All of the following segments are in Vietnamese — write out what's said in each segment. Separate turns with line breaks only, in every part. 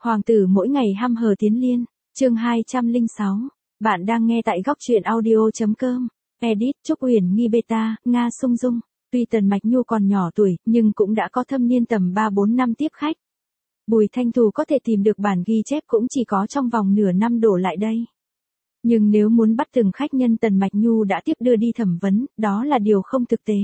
Hoàng tử mỗi ngày hăm hở tiến liên, chương 206. Bạn đang nghe tại góc truyện audio.com. Edit Trúc Uyển Nghi Beta, Nga Sung Dung. Tuy Tần Mạch Nhu còn nhỏ tuổi, nhưng cũng đã có thâm niên tầm 3-4 năm tiếp khách. Bùi Thanh Thù có thể tìm được bản ghi chép cũng chỉ có trong vòng nửa năm đổ lại đây. Nhưng nếu muốn bắt từng khách nhân Tần Mạch Nhu đã tiếp đưa đi thẩm vấn, đó là điều không thực tế.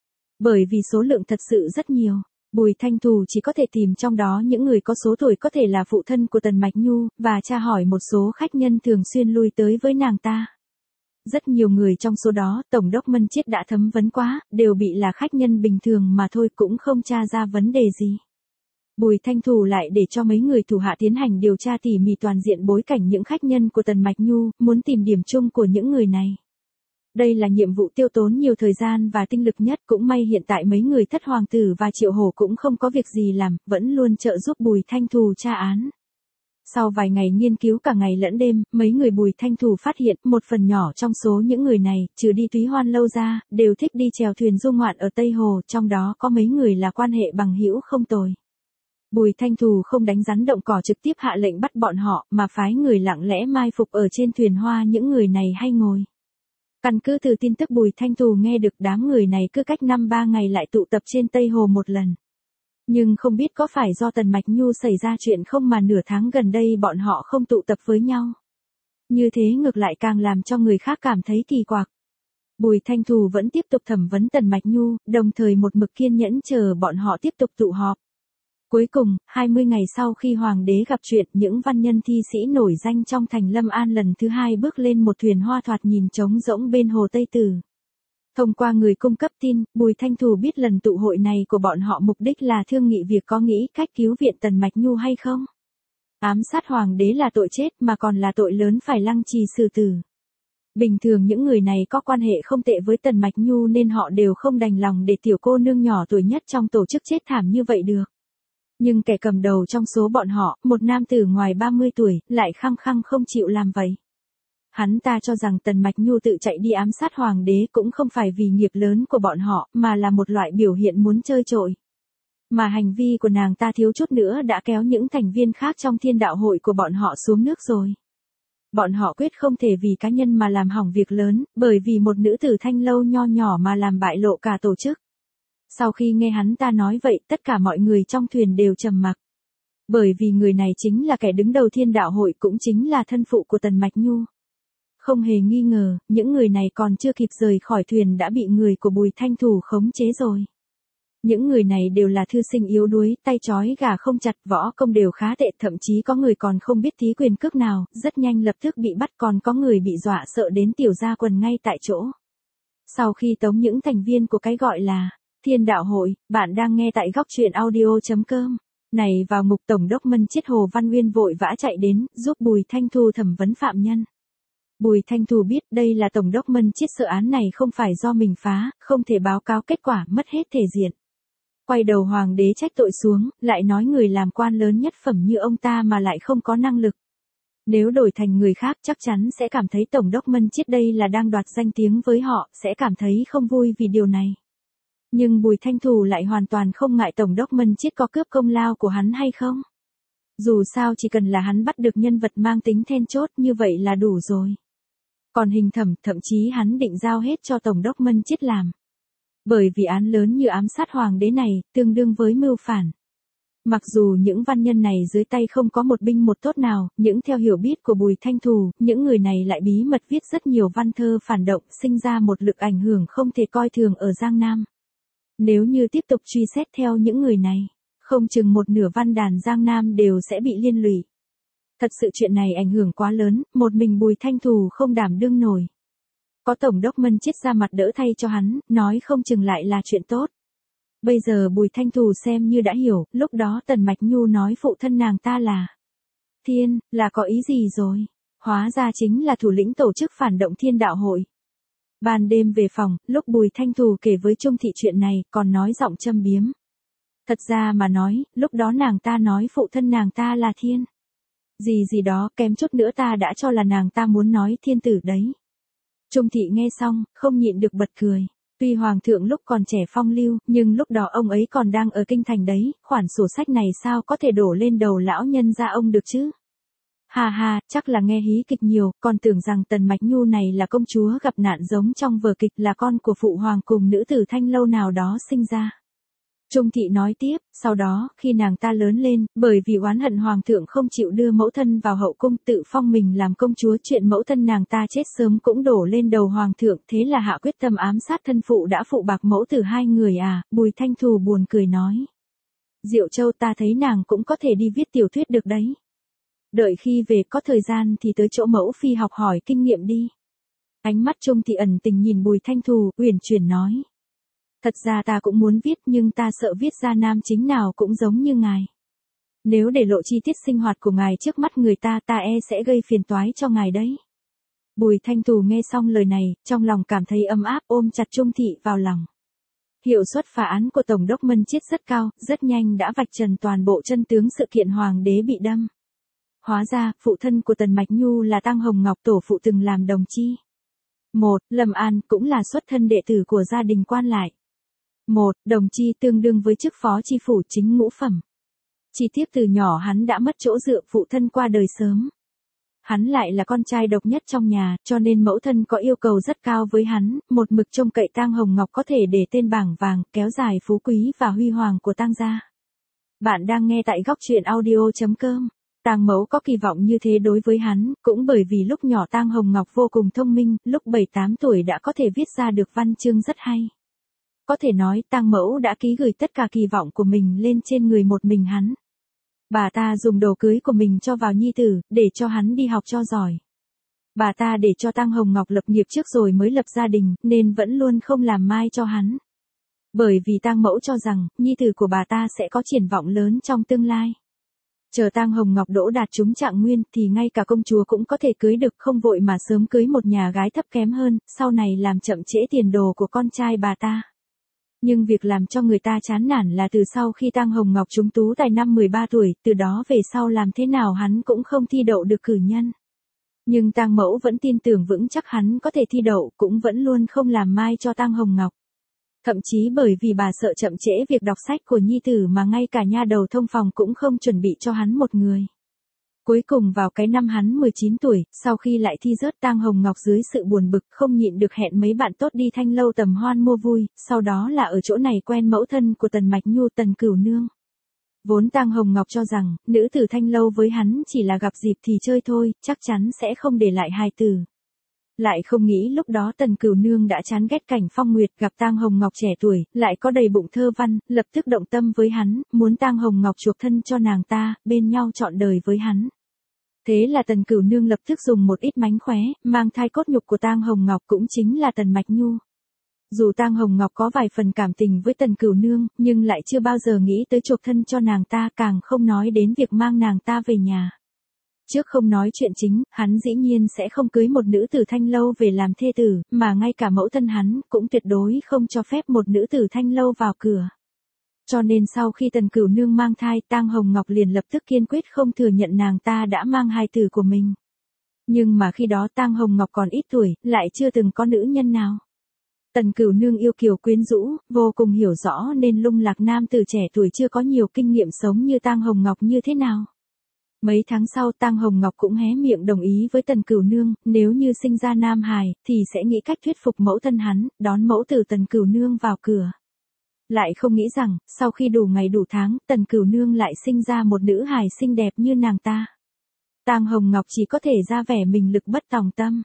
Bởi vì số lượng thật sự rất nhiều. Bùi Thanh Thù chỉ có thể tìm trong đó những người có số tuổi có thể là phụ thân của Tần Mạch Nhu, và tra hỏi một số khách nhân thường xuyên lui tới với nàng ta. Rất nhiều người trong số đó, Tổng đốc Mân Chiết đã thẩm vấn quá, đều bị là khách nhân bình thường mà thôi, cũng không tra ra vấn đề gì. Bùi Thanh Thù lại để cho mấy người thủ hạ tiến hành điều tra tỉ mỉ toàn diện bối cảnh những khách nhân của Tần Mạch Nhu, muốn tìm điểm chung của những người này. Đây là nhiệm vụ tiêu tốn nhiều thời gian và tinh lực nhất, cũng may hiện tại mấy người Thất Hoàng tử và Triệu Hổ cũng không có việc gì làm, vẫn luôn trợ giúp Bùi Thanh Thù tra án. Sau vài ngày nghiên cứu cả ngày lẫn đêm, mấy người Bùi Thanh Thù phát hiện một phần nhỏ trong số những người này, trừ đi Túy Hoan Lâu ra, đều thích đi chèo thuyền du ngoạn ở Tây Hồ, trong đó có mấy người là quan hệ bằng hữu không tồi. Bùi Thanh Thù không đánh rắn động cỏ trực tiếp hạ lệnh bắt bọn họ, mà phái người lặng lẽ mai phục ở trên thuyền hoa những người này hay ngồi. Căn cứ từ tin tức Bùi Thanh Thù nghe được, đám người này cứ cách 5-3 ngày lại tụ tập trên Tây Hồ một lần. Nhưng không biết có phải do Tần Mạch Nhu xảy ra chuyện không mà nửa tháng gần đây bọn họ không tụ tập với nhau. Như thế ngược lại càng làm cho người khác cảm thấy kỳ quặc. Bùi Thanh Thù vẫn tiếp tục thẩm vấn Tần Mạch Nhu, đồng thời một mực kiên nhẫn chờ bọn họ tiếp tục tụ họp. Cuối cùng, 20 ngày sau khi Hoàng đế gặp chuyện, những văn nhân thi sĩ nổi danh trong thành Lâm An lần thứ hai bước lên một thuyền hoa thoạt nhìn trống rỗng bên hồ Tây Tử. Thông qua người cung cấp tin, Bùi Thanh Thù biết lần tụ hội này của bọn họ mục đích là thương nghị việc có nghĩ cách cứu viện Tần Mạch Nhu hay không. Ám sát Hoàng đế là tội chết mà còn là tội lớn phải lăng trì xử tử. Bình thường những người này có quan hệ không tệ với Tần Mạch Nhu nên họ đều không đành lòng để tiểu cô nương nhỏ tuổi nhất trong tổ chức chết thảm như vậy được. Nhưng kẻ cầm đầu trong số bọn họ, một nam tử ngoài 30 tuổi, lại khăng khăng không chịu làm vậy. Hắn ta cho rằng Tần Mạch Nhu tự chạy đi ám sát Hoàng đế cũng không phải vì nghiệp lớn của bọn họ, mà là một loại biểu hiện muốn chơi trội. Mà hành vi của nàng ta thiếu chút nữa đã kéo những thành viên khác trong Thiên Đạo hội của bọn họ xuống nước rồi. Bọn họ quyết không thể vì cá nhân mà làm hỏng việc lớn, bởi vì một nữ tử thanh lâu nho nhỏ mà làm bại lộ cả tổ chức. Sau khi nghe hắn ta nói vậy, tất cả mọi người trong thuyền đều trầm mặc. Bởi vì người này chính là kẻ đứng đầu Thiên Đạo hội, cũng chính là thân phụ của Tần Mạch Nhu. Không hề nghi ngờ, những người này còn chưa kịp rời khỏi thuyền đã bị người của Bùi Thanh Thù khống chế rồi. Những người này đều là thư sinh yếu đuối, tay trói gà không chặt, võ công đều khá tệ, thậm chí có người còn không biết thí quyền cước nào, rất nhanh lập tức bị bắt, còn có người bị dọa sợ đến tiểu ra quần ngay tại chỗ. Sau khi tống những thành viên của cái gọi là Thiên Đạo hội, bạn đang nghe tại góc truyện audio.com. Này vào mục Tổng đốc Mân Chiết Hồ Văn Uyên vội vã chạy đến, giúp Bùi Thanh Thù thẩm vấn phạm nhân. Bùi Thanh Thù biết đây là Tổng đốc Mân Chiết, sự án này không phải do mình phá, không thể báo cáo kết quả, mất hết thể diện. Quay đầu Hoàng đế trách tội xuống, lại nói người làm quan lớn nhất phẩm như ông ta mà lại không có năng lực. Nếu đổi thành người khác chắc chắn sẽ cảm thấy Tổng đốc Mân Chiết đây là đang đoạt danh tiếng với họ, sẽ cảm thấy không vui vì điều này. Nhưng Bùi Thanh Thù lại hoàn toàn không ngại Tổng đốc Mân Chiết có cướp công lao của hắn hay không. Dù sao chỉ cần là hắn bắt được nhân vật mang tính then chốt như vậy là đủ rồi. Còn hình thẩm, thậm chí hắn định giao hết cho Tổng đốc Mân Chiết làm. Bởi vì án lớn như ám sát Hoàng đế này, tương đương với mưu phản. Mặc dù những văn nhân này dưới tay không có một binh một tốt nào, nhưng theo hiểu biết của Bùi Thanh Thù, những người này lại bí mật viết rất nhiều văn thơ phản động, sinh ra một lực ảnh hưởng không thể coi thường ở Giang Nam. Nếu như tiếp tục truy xét theo những người này, không chừng một nửa văn đàn Giang Nam đều sẽ bị liên lụy. Thật sự chuyện này ảnh hưởng quá lớn, một mình Bùi Thanh Thù không đảm đương nổi. Có Tổng đốc Mân Chiết ra mặt đỡ thay cho hắn, nói không chừng lại là chuyện tốt. Bây giờ Bùi Thanh Thù xem như đã hiểu, lúc đó Tần Mạch Nhu nói phụ thân nàng ta là Thiên, là có ý gì rồi? Hóa ra chính là thủ lĩnh tổ chức phản động Thiên Đạo hội. Ban đêm về phòng, lúc Bùi Thanh Thù kể với Trung Thị chuyện này, còn nói giọng châm biếm. Thật ra mà nói, lúc đó nàng ta nói phụ thân nàng ta là Thiên. Gì đó, kém chút nữa ta đã cho là nàng ta muốn nói thiên tử đấy. Trung Thị nghe xong, không nhịn được bật cười. Tuy hoàng thượng lúc còn trẻ phong lưu, nhưng lúc đó ông ấy còn đang ở kinh thành đấy, khoản sổ sách này sao có thể đổ lên đầu lão nhân gia ông được chứ? Hà hà, chắc là nghe hí kịch nhiều, còn tưởng rằng Tần Mạch Nhu này là công chúa gặp nạn giống trong vở kịch, là con của phụ hoàng cùng nữ tử Thanh Lâu nào đó sinh ra. Trung thị nói tiếp, sau đó, khi nàng ta lớn lên, bởi vì oán hận hoàng thượng không chịu đưa mẫu thân vào hậu cung, tự phong mình làm công chúa, chuyện mẫu thân nàng ta chết sớm cũng đổ lên đầu hoàng thượng, thế là hạ quyết tâm ám sát thân phụ đã phụ bạc mẫu tử hai người à. Bùi Thanh Thù buồn cười nói. Diệu Châu, ta thấy nàng cũng có thể đi viết tiểu thuyết được đấy. Đợi khi về có thời gian thì tới chỗ mẫu phi học hỏi kinh nghiệm đi. Ánh mắt Trung thị ẩn tình nhìn Bùi Thanh Thù, uyển chuyển nói. Thật ra ta cũng muốn viết, nhưng ta sợ viết ra nam chính nào cũng giống như ngài. Nếu để lộ chi tiết sinh hoạt của ngài trước mắt người ta, ta sẽ gây phiền toái cho ngài đấy. Bùi Thanh Thù nghe xong lời này, trong lòng cảm thấy ấm áp, ôm chặt Trung thị vào lòng. Hiệu suất phá án của Tổng đốc Mân Chiết rất cao, rất nhanh đã vạch trần toàn bộ chân tướng sự kiện hoàng đế bị đâm. Hóa ra, phụ thân của Tần Mạch Nhu là Tăng Hồng Ngọc, tổ phụ từng làm đồng chi. Lâm An cũng là xuất thân đệ tử của gia đình quan lại. Đồng chi tương đương với chức phó chi phủ chính ngũ phẩm. Chi tiết từ nhỏ hắn đã mất chỗ dựa, phụ thân qua đời sớm. Hắn lại là con trai độc nhất trong nhà, cho nên mẫu thân có yêu cầu rất cao với hắn, một mực trông cậy Tang Hồng Ngọc có thể để tên bảng vàng, kéo dài phú quý và huy hoàng của Tang gia. Bạn đang nghe tại góc truyện audio.com. Tang mẫu có kỳ vọng như thế đối với hắn, cũng bởi vì lúc nhỏ Tang Hồng Ngọc vô cùng thông minh, lúc 7-8 tuổi đã có thể viết ra được văn chương rất hay. Có thể nói Tang mẫu đã ký gửi tất cả kỳ vọng của mình lên trên người một mình hắn. Bà ta dùng đồ cưới của mình cho vào nhi tử, để cho hắn đi học cho giỏi. Bà ta để cho Tang Hồng Ngọc lập nghiệp trước rồi mới lập gia đình, nên vẫn luôn không làm mai cho hắn. Bởi vì Tang mẫu cho rằng, nhi tử của bà ta sẽ có triển vọng lớn trong tương lai. Chờ Tang Hồng Ngọc đỗ đạt trúng trạng nguyên thì ngay cả công chúa cũng có thể cưới được, không vội mà sớm cưới một nhà gái thấp kém hơn, sau này làm chậm trễ tiền đồ của con trai bà ta. Nhưng việc làm cho người ta chán nản là từ sau khi Tang Hồng Ngọc trúng tú tài năm 13 tuổi, từ đó về sau làm thế nào hắn cũng không thi đậu được cử nhân. Nhưng Tang mẫu vẫn tin tưởng vững chắc hắn có thể thi đậu, cũng vẫn luôn không làm mai cho Tang Hồng Ngọc. Thậm chí bởi vì bà sợ chậm trễ việc đọc sách của nhi tử mà ngay cả nha đầu thông phòng cũng không chuẩn bị cho hắn một người. Cuối cùng vào cái năm hắn 19 tuổi, sau khi lại thi rớt, Tang Hồng Ngọc dưới sự buồn bực không nhịn được hẹn mấy bạn tốt đi Thanh Lâu tầm hoan mua vui, sau đó là ở chỗ này quen mẫu thân của Tần Mạch Nhu, Tần Cửu Nương. Vốn Tang Hồng Ngọc cho rằng, nữ tử Thanh Lâu với hắn chỉ là gặp dịp thì chơi thôi, chắc chắn sẽ không để lại hài tử. Lại không nghĩ lúc đó Tần Cửu Nương đã chán ghét cảnh phong nguyệt, gặp Tang Hồng Ngọc trẻ tuổi, lại có đầy bụng thơ văn, lập tức động tâm với hắn, muốn Tang Hồng Ngọc chuộc thân cho nàng ta, bên nhau trọn đời với hắn. Thế là Tần Cửu Nương lập tức dùng một ít mánh khóe, mang thai cốt nhục của Tang Hồng Ngọc, cũng chính là Tần Mạch Nhu. Dù Tang Hồng Ngọc có vài phần cảm tình với Tần Cửu Nương, nhưng lại chưa bao giờ nghĩ tới chuộc thân cho nàng ta, càng không nói đến việc mang nàng ta về nhà. Trước không nói chuyện chính, hắn dĩ nhiên sẽ không cưới một nữ tử Thanh Lâu về làm thê tử, mà ngay cả mẫu thân hắn cũng tuyệt đối không cho phép một nữ tử Thanh Lâu vào cửa. Cho nên sau khi Tần Cửu Nương mang thai, Tang Hồng Ngọc liền lập tức kiên quyết không thừa nhận nàng ta đã mang hài tử của mình. Nhưng mà khi đó Tang Hồng Ngọc còn ít tuổi, lại chưa từng có nữ nhân nào. Tần Cửu Nương yêu kiều quyến rũ, vô cùng hiểu rõ nên lung lạc nam tử trẻ tuổi chưa có nhiều kinh nghiệm sống như Tang Hồng Ngọc như thế nào. Mấy tháng sau Tang Hồng Ngọc cũng hé miệng đồng ý với Tần Cửu Nương, nếu như sinh ra nam hài, thì sẽ nghĩ cách thuyết phục mẫu thân hắn, đón mẫu tử Tần Cửu Nương vào cửa. Lại không nghĩ rằng, sau khi đủ ngày đủ tháng, Tần Cửu Nương lại sinh ra một nữ hài xinh đẹp như nàng ta. Tang Hồng Ngọc chỉ có thể ra vẻ mình lực bất tòng tâm.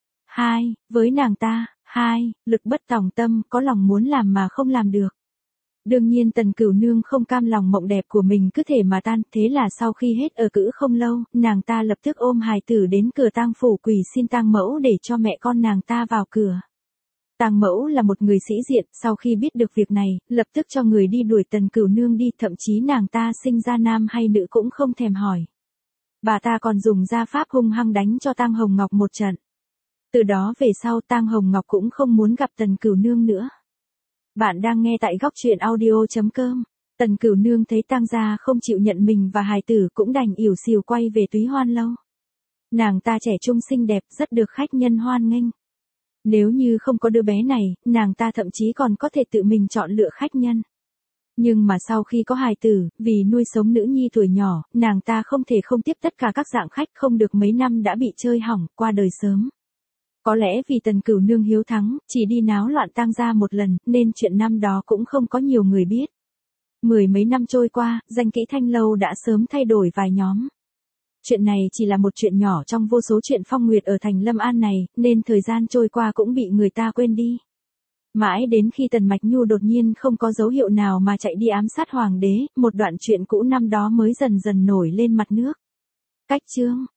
Với nàng ta, lực bất tòng tâm, có lòng muốn làm mà không làm được. Đương nhiên Tần Cửu Nương không cam lòng mộng đẹp của mình cứ thể mà tan, thế là sau khi hết ở cữ không lâu, nàng ta lập tức ôm hài tử đến cửa Tang phủ quỳ xin Tang mẫu để cho mẹ con nàng ta vào cửa. Tang mẫu là một người sĩ diện, sau khi biết được việc này, lập tức cho người đi đuổi Tần Cửu Nương đi, thậm chí nàng ta sinh ra nam hay nữ cũng không thèm hỏi. Bà ta còn dùng gia pháp hung hăng đánh cho Tang Hồng Ngọc một trận. Từ đó về sau Tang Hồng Ngọc cũng không muốn gặp Tần Cửu Nương nữa. Bạn đang nghe tại góc truyện audio.com. Tần Cửu Nương thấy Tang gia không chịu nhận mình và hài tử cũng đành ỉu xìu quay về Túy Hoan lâu. Nàng ta trẻ trung xinh đẹp, rất được khách nhân hoan nghênh. Nếu như không có đứa bé này, nàng ta thậm chí còn có thể tự mình chọn lựa khách nhân. Nhưng mà sau khi có hài tử, vì nuôi sống nữ nhi tuổi nhỏ, nàng ta không thể không tiếp tất cả các dạng khách, không được mấy năm đã bị chơi hỏng, qua đời sớm. Có lẽ vì Tần Cửu Nương hiếu thắng, chỉ đi náo loạn tang gia một lần, nên chuyện năm đó cũng không có nhiều người biết. Mười mấy năm trôi qua, danh kỹ Thanh Lâu đã sớm thay đổi vài nhóm. Chuyện này chỉ là một chuyện nhỏ trong vô số chuyện phong nguyệt ở thành Lâm An này, nên thời gian trôi qua cũng bị người ta quên đi. Mãi đến khi Tần Mạch Nhu đột nhiên không có dấu hiệu nào mà chạy đi ám sát hoàng đế, một đoạn chuyện cũ năm đó mới dần dần nổi lên mặt nước. Cách chương